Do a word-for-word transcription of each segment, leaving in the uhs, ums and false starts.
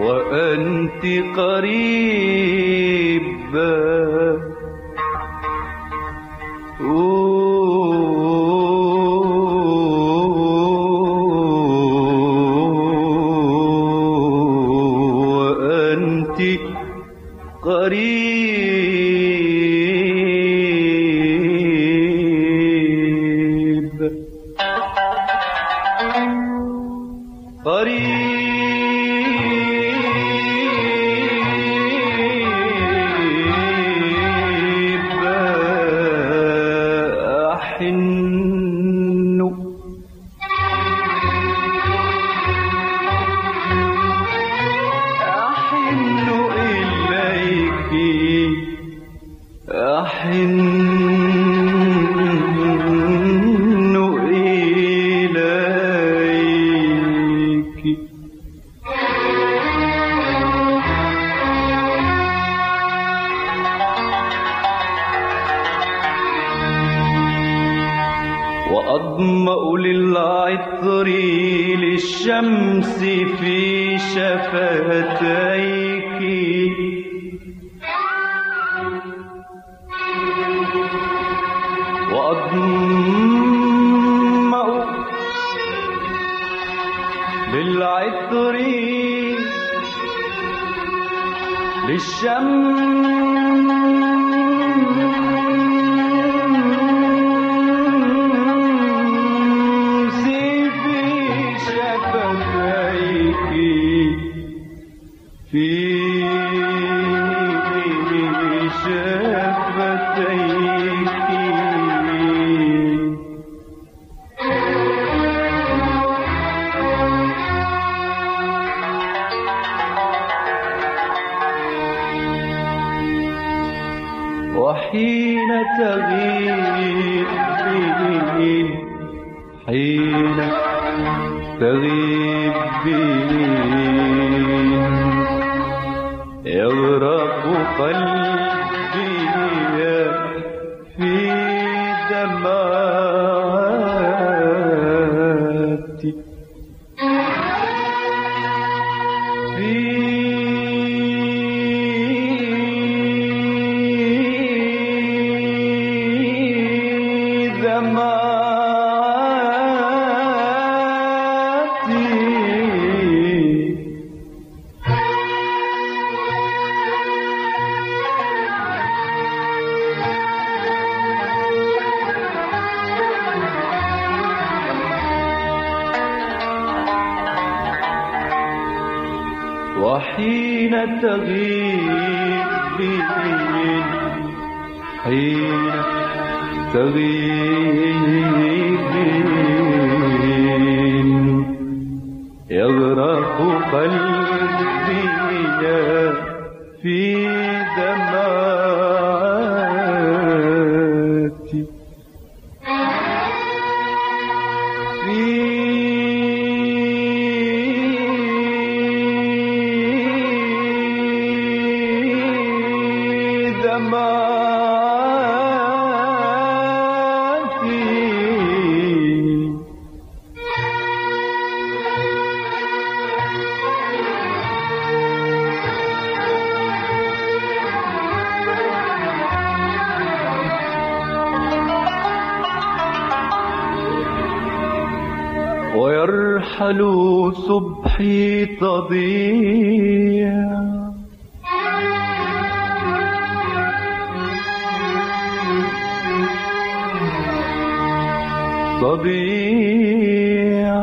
وأنت قريبة وأنت قريب قريب أحن أحن إليك أحن وأظمأ للعطر للشمس في شفتيك وأظمأ للعطر للشمس في شفتيك وحين تغيب حين تغيب يغرق قلبي في دمعاتي في دمعاتي وحين تغيب حين تغيب يغرق قلبي في دمعاتي في ويرحل صبحي تضيع تضيع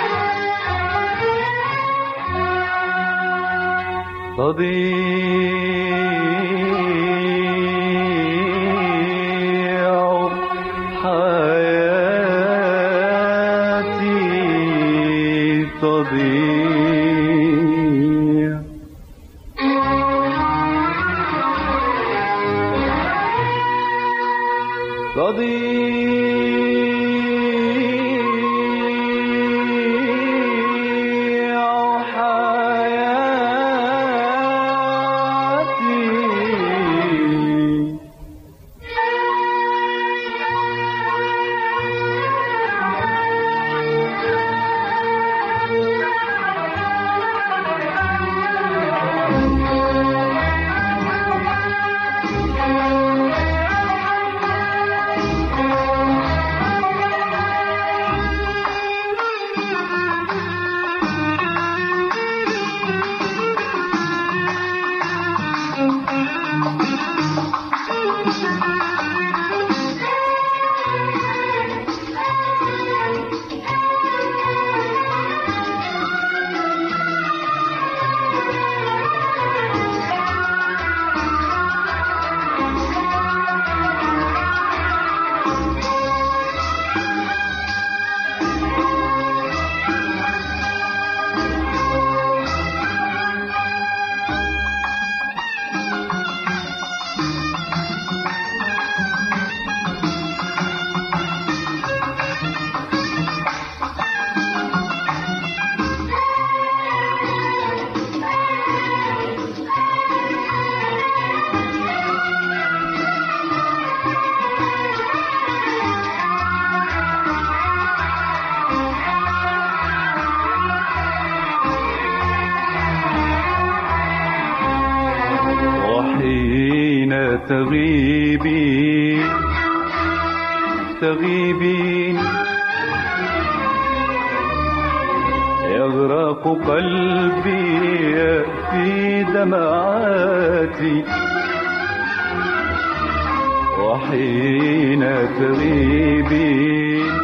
تضيع حياتي تضيع تضيع حياتي تغيبين تغيبين يغرق قلبي في دمعاتي وحين تغيبين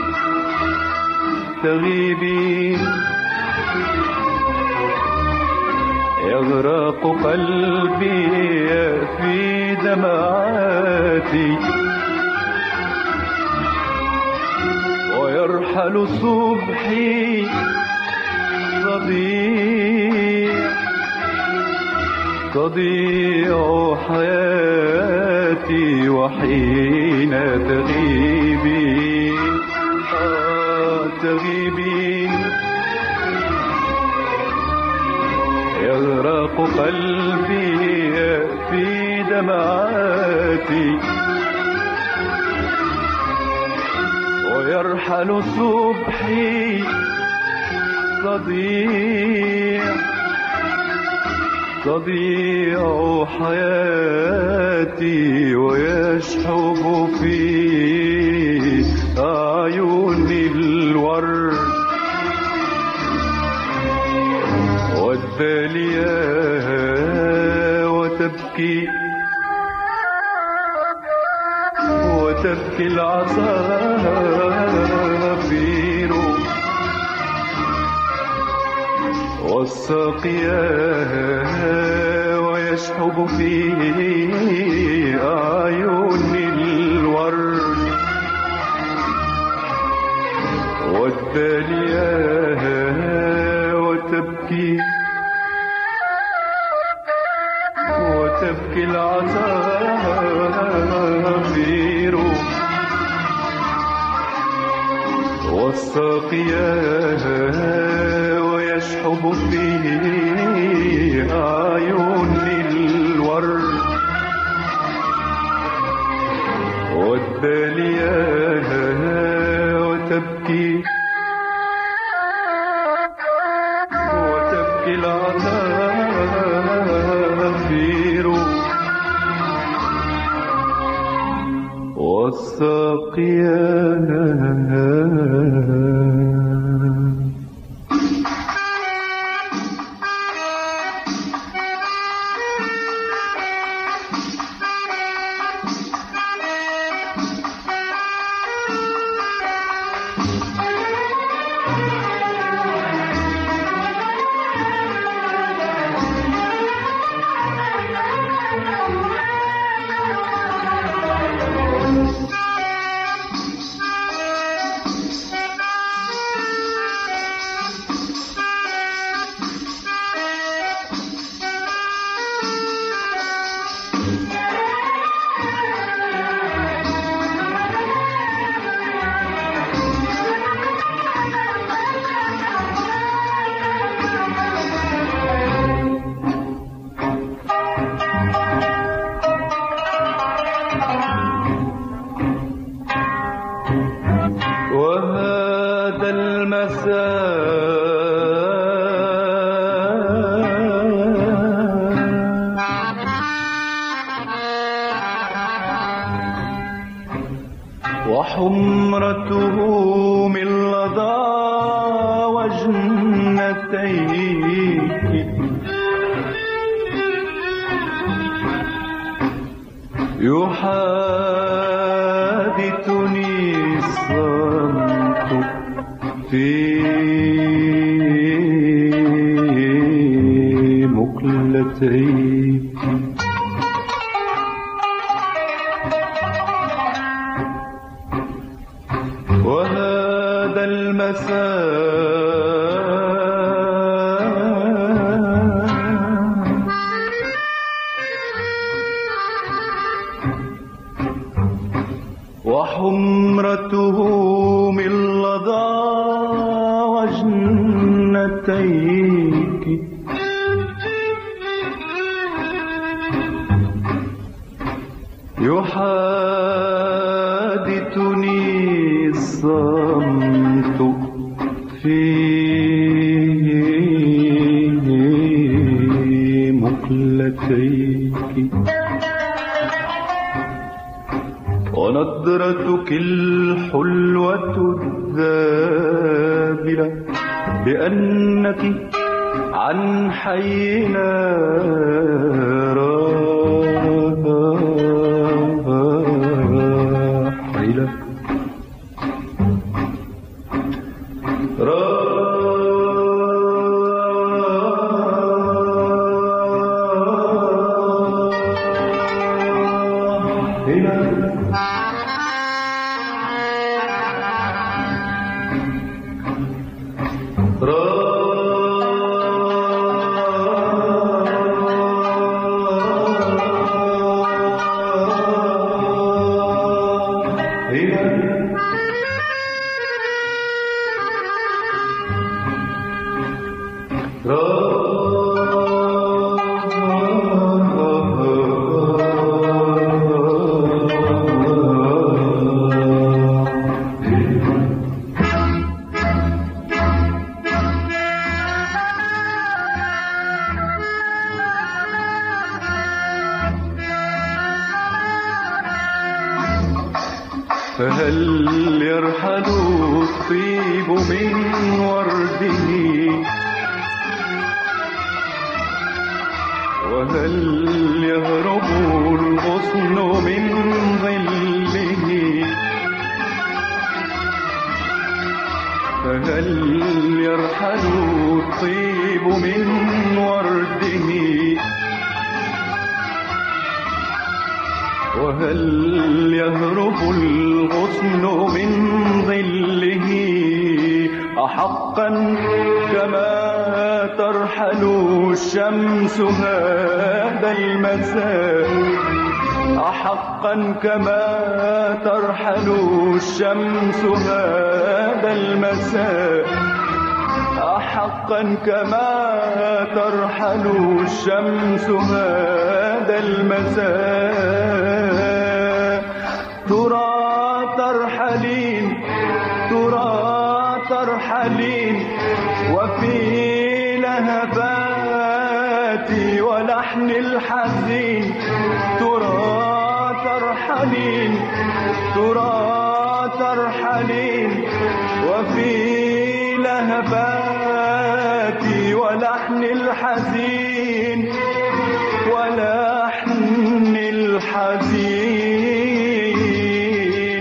تغيبين يغرق قلبي في دمعاتي ويرحل صبحي تضيع تضيع حياتي وحين تغيبين آه تغيبين يغرق قلبي في دمعاتي ويرحل صبحي تضيع تضيع حياتي ويشحب في أعيني الورد والدالية وتبكي وتبكي العصافير والساقية ويشحب في أعين الورد والدالية وتبكي وتبكي العصافير والساقية ويشحب فيه أعين الورد والدالية وتبكي وتبكي العصافير والساقية وهذا المساء وحمرته من لظى وجنتيك يحادثني الصمت في مقلتيك وهذا المساء وحمرته من لظى وجنتيك يحادثني الصمت في مقلتيك ونظرتك الحلوة الذابلة بأنك عن حينا راحلة فهل يرحل الطيب من ورده وهل يهرب الغصن من ظله فهل يرحل الطيب من ورده وهل يهرب الغصن من ظله أحقا كما ترحل الشمس هذا المساء أحقا كما ترحل الشمس هذا المساء أحقا كما ترحل الشمس هذا المساء ترى ترحلين ترى ترحلين وفي لهفاتي ولحن الحزين ترى ترحلين ترى ترحلين وفي لهفاتي ولحن الحزين ولحن الحزين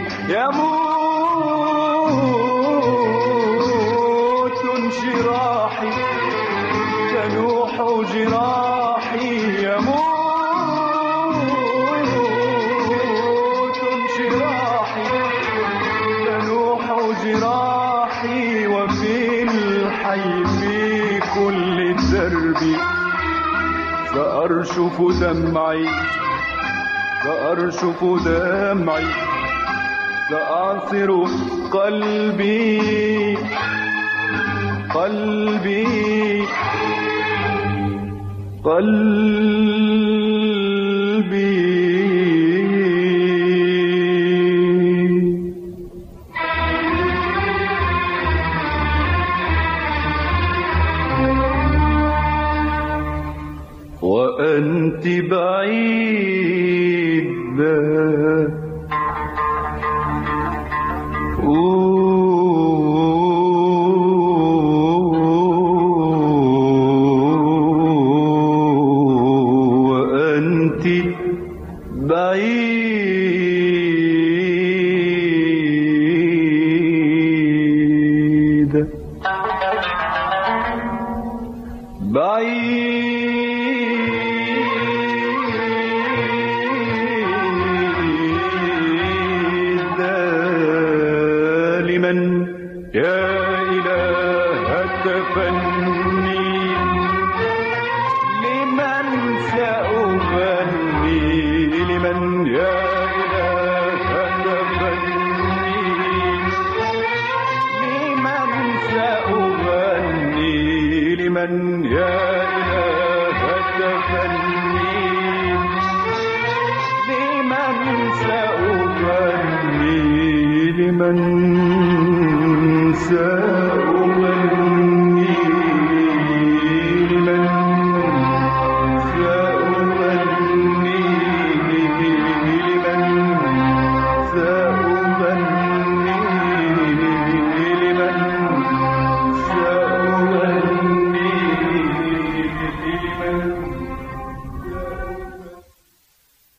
يموت انشراحي تنوح جراحي يموت انشراحي تنوح جراحي وفي الحي في كل الدرب سأرشف دمعي سأرشف دمعي سأعصر قلبي قلبي قلبي وأنت بعيدة وأنت بعيدة لمن يا إله تفني لمن سأغني لمن يا إله تفني لمن سأغني لمن يا